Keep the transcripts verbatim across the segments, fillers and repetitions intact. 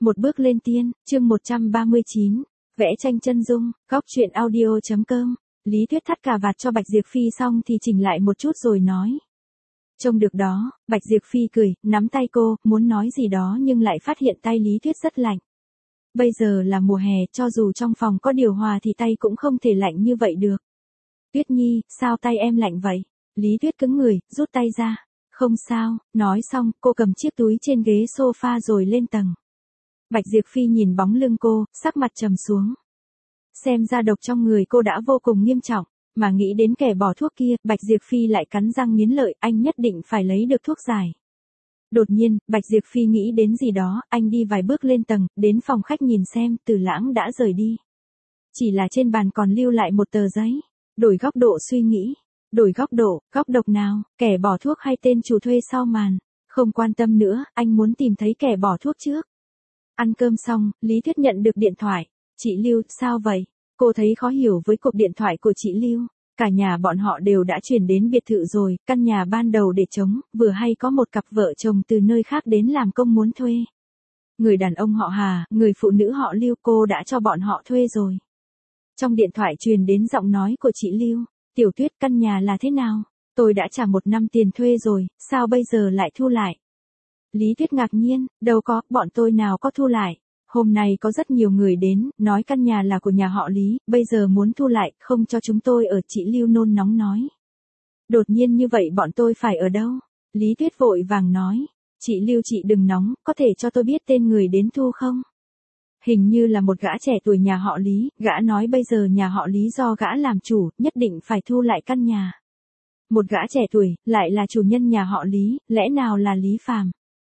Một bước lên tiên, chương một trăm ba mươi chín, vẽ tranh chân dung, góc truyện audio.com. Lý Tuyết thắt cà vạt cho Bạch Diệp Phi xong thì chỉnh lại một chút rồi nói. Trông được đó, Bạch Diệp Phi cười, nắm tay cô, muốn nói gì đó nhưng lại phát hiện tay Lý Tuyết rất lạnh. Bây giờ là mùa hè, cho dù trong phòng có điều hòa thì tay cũng không thể lạnh như vậy được. Tuyết Nhi, sao tay em lạnh vậy? Lý Tuyết cứng người, rút tay ra. Không sao, nói xong, cô cầm chiếc túi trên ghế sofa rồi lên tầng. Bạch Diệp Phi nhìn bóng lưng cô, sắc mặt trầm xuống. Xem ra độc trong người cô đã vô cùng nghiêm trọng, mà nghĩ đến kẻ bỏ thuốc kia, Bạch Diệp Phi lại cắn răng nghiến lợi, anh nhất định phải lấy được thuốc giải. Đột nhiên, Bạch Diệp Phi nghĩ đến gì đó, anh đi vài bước lên tầng, đến phòng khách nhìn xem, Từ Lãng đã rời đi. Chỉ là trên bàn còn lưu lại một tờ giấy. Đổi góc độ suy nghĩ. Đổi góc độ, góc độc nào, kẻ bỏ thuốc hay tên chủ thuê sau màn. Không quan tâm nữa, anh muốn tìm thấy kẻ bỏ thuốc trước. Ăn cơm xong, Lý Tuyết nhận được điện thoại. Chị Lưu, sao vậy? Cô thấy khó hiểu với cuộc điện thoại của chị Lưu. Cả nhà bọn họ đều đã chuyển đến biệt thự rồi, căn nhà ban đầu để trống, vừa hay có một cặp vợ chồng từ nơi khác đến làm công muốn thuê. Người đàn ông họ Hà, người phụ nữ họ Lưu, cô đã cho bọn họ thuê rồi. Trong điện thoại truyền đến giọng nói của chị Lưu. Tiểu Tuyết, căn nhà là thế nào? Tôi đã trả một năm tiền thuê rồi, sao bây giờ lại thu lại? Lý Tuyết ngạc nhiên, đâu có, bọn tôi nào có thu lại. Hôm nay có rất nhiều người đến, nói căn nhà là của nhà họ Lý, bây giờ muốn thu lại, không cho chúng tôi ở, chị Lưu nôn nóng nói. Đột nhiên như vậy bọn tôi phải ở đâu? Lý Tuyết vội vàng nói, chị Lưu chị đừng nóng, có thể cho tôi biết tên người đến thu không? Hình như là một gã trẻ tuổi nhà họ Lý, gã nói bây giờ nhà họ Lý do gã làm chủ, nhất định phải thu lại căn nhà. Một gã trẻ tuổi, lại là chủ nhân nhà họ Lý, lẽ nào là Lý Phàm?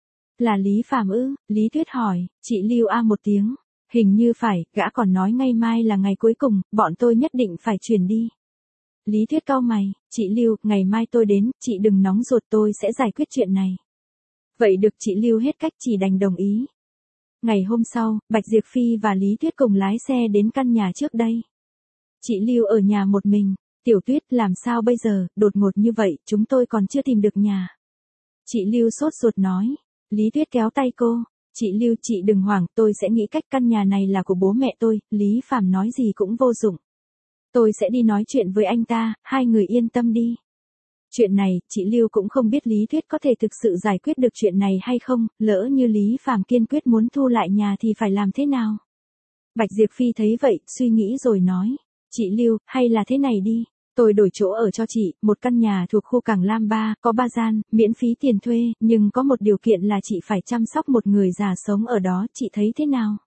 Là Lý Phàm ư? Lý Tuyết hỏi, chị Lưu a một tiếng. Hình như phải, gã còn nói ngày mai là ngày cuối cùng, bọn tôi nhất định phải chuyển đi. Lý Tuyết cau mày, chị Lưu, ngày mai tôi đến, chị đừng nóng ruột, tôi sẽ giải quyết chuyện này. Vậy được, chị Lưu hết cách chỉ đành đồng ý. Ngày hôm sau, Bạch Diệp Phi và Lý Tuyết cùng lái xe đến căn nhà trước đây. Chị Lưu ở nhà một mình. Tiểu Tuyết, làm sao bây giờ, đột ngột như vậy, chúng tôi còn chưa tìm được nhà. Chị Lưu sốt ruột nói. Lý Tuyết kéo tay cô. Chị Lưu, chị đừng hoảng, tôi sẽ nghĩ cách, căn nhà này là của bố mẹ tôi, Lý Phàm nói gì cũng vô dụng. Tôi sẽ đi nói chuyện với anh ta, hai người yên tâm đi. Chuyện này, chị Lưu cũng không biết Lý Tuyết có thể thực sự giải quyết được chuyện này hay không, lỡ như Lý Phàm kiên quyết muốn thu lại nhà thì phải làm thế nào? Bạch Diệp Phi thấy vậy, suy nghĩ rồi nói, chị Lưu, hay là thế này đi, tôi đổi chỗ ở cho chị, một căn nhà thuộc khu Cảng Lam ba, có ba gian, miễn phí tiền thuê, nhưng có một điều kiện là chị phải chăm sóc một người già sống ở đó, chị thấy thế nào?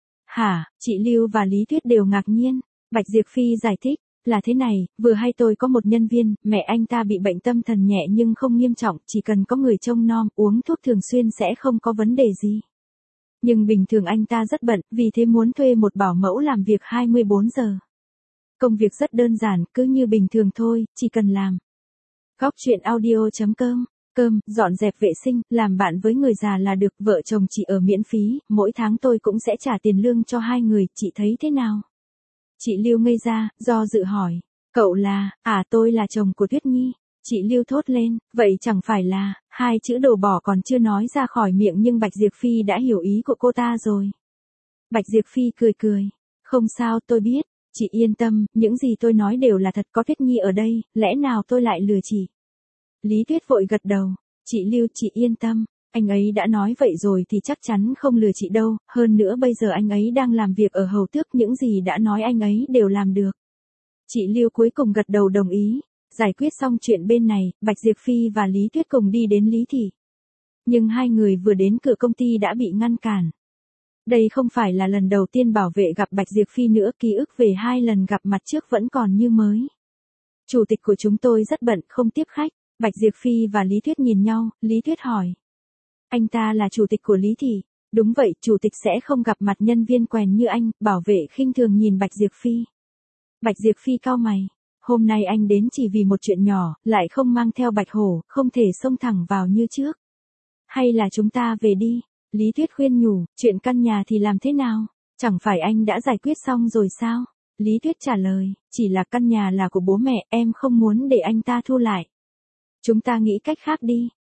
Hả, chị Lưu và Lý Tuyết đều ngạc nhiên, Bạch Diệp Phi giải thích. Là thế này, vừa hay tôi có một nhân viên, mẹ anh ta bị bệnh tâm thần nhẹ nhưng không nghiêm trọng, chỉ cần có người trông nom, uống thuốc thường xuyên sẽ không có vấn đề gì. Nhưng bình thường anh ta rất bận, vì thế muốn thuê một bảo mẫu làm việc hai mươi bốn giờ. Công việc rất đơn giản, cứ như bình thường thôi, chỉ cần làm. Góc truyện audio.com, cơm, dọn dẹp vệ sinh, làm bạn với người già là được, vợ chồng chị ở miễn phí, mỗi tháng tôi cũng sẽ trả tiền lương cho hai người, chị thấy thế nào? Chị Lưu ngây ra, do dự hỏi, cậu là, à tôi là chồng của Tuyết Nhi. Chị Lưu thốt lên, vậy chẳng phải là, hai chữ đồ bỏ còn chưa nói ra khỏi miệng nhưng Bạch Diệp Phi đã hiểu ý của cô ta rồi. Bạch Diệp Phi cười cười, không sao tôi biết, chị yên tâm, những gì tôi nói đều là thật, có Tuyết Nhi ở đây, lẽ nào tôi lại lừa chị. Lý Tuyết vội gật đầu, chị Lưu chị yên tâm. Anh ấy đã nói vậy rồi thì chắc chắn không lừa chị đâu, hơn nữa bây giờ anh ấy đang làm việc ở Hầu Tước, những gì đã nói anh ấy đều làm được. Chị Lưu cuối cùng gật đầu đồng ý. Giải quyết xong chuyện bên này, Bạch Diệp Phi và Lý Tuyết cùng đi đến Lý Thị. Nhưng hai người vừa đến cửa công ty đã bị ngăn cản. Đây không phải là lần đầu tiên bảo vệ gặp Bạch Diệp Phi nữa, ký ức về hai lần gặp mặt trước vẫn còn như mới. Chủ tịch của chúng tôi rất bận, không tiếp khách. Bạch Diệp Phi và Lý Tuyết nhìn nhau, Lý Tuyết hỏi. Anh ta là chủ tịch của Lý Thị. Đúng vậy, chủ tịch sẽ không gặp mặt nhân viên quèn như anh, bảo vệ khinh thường nhìn Bạch Diệp Phi. Bạch Diệp Phi cau mày. Hôm nay anh đến chỉ vì một chuyện nhỏ, lại không mang theo Bạch Hổ, không thể xông thẳng vào như trước. Hay là chúng ta về đi? Lý Tuyết khuyên nhủ, chuyện căn nhà thì làm thế nào? Chẳng phải anh đã giải quyết xong rồi sao? Lý Tuyết trả lời, chỉ là căn nhà là của bố mẹ, em không muốn để anh ta thu lại. Chúng ta nghĩ cách khác đi.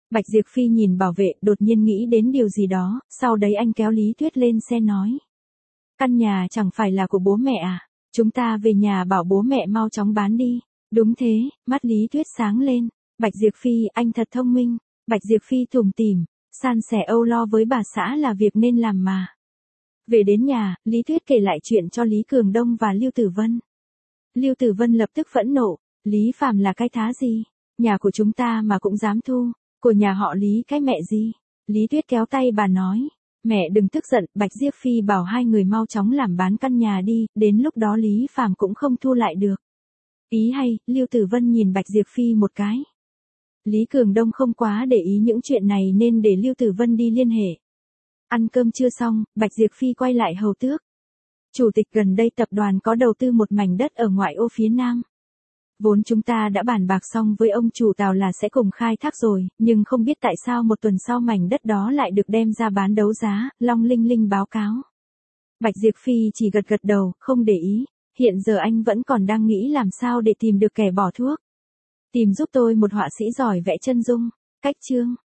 Bạch Diệp Phi nhìn bảo vệ, đột nhiên nghĩ đến điều gì đó, sau đấy anh kéo Lý Tuyết lên xe nói. Căn nhà chẳng phải là của bố mẹ à? Chúng ta về nhà bảo bố mẹ mau chóng bán đi. Đúng thế, mắt Lý Tuyết sáng lên. Bạch Diệp Phi, anh thật thông minh. Bạch Diệp Phi tủm tỉm, san sẻ âu lo với bà xã là việc nên làm mà. Về đến nhà, Lý Tuyết kể lại chuyện cho Lý Cường Đông và Lưu Tử Vân. Lưu Tử Vân lập tức phẫn nộ, Lý Phàm là cái thá gì? Nhà của chúng ta mà cũng dám thu, của nhà họ Lý cái mẹ gì? Lý Tuyết kéo tay bà nói, mẹ đừng tức giận, Bạch Diệp Phi bảo hai người mau chóng làm bán căn nhà đi, đến lúc đó Lý Phàm cũng không thu lại được. Ý hay, Lưu Tử Vân nhìn Bạch Diệp Phi một cái. Lý Cường Đông không quá để ý những chuyện này nên để Lưu Tử Vân đi liên hệ. Ăn cơm chưa xong, Bạch Diệp Phi quay lại Hầu Tước. Chủ tịch, gần đây tập đoàn có đầu tư một mảnh đất ở ngoại ô phía Nam. Vốn chúng ta đã bàn bạc xong với ông chủ Tào là sẽ cùng khai thác rồi, nhưng không biết tại sao một tuần sau mảnh đất đó lại được đem ra bán đấu giá, Long Linh Linh báo cáo. Bạch Diệp Phi chỉ gật gật đầu, không để ý, hiện giờ anh vẫn còn đang nghĩ làm sao để tìm được kẻ bỏ thuốc. Tìm giúp tôi một họa sĩ giỏi vẽ chân dung. Cách chương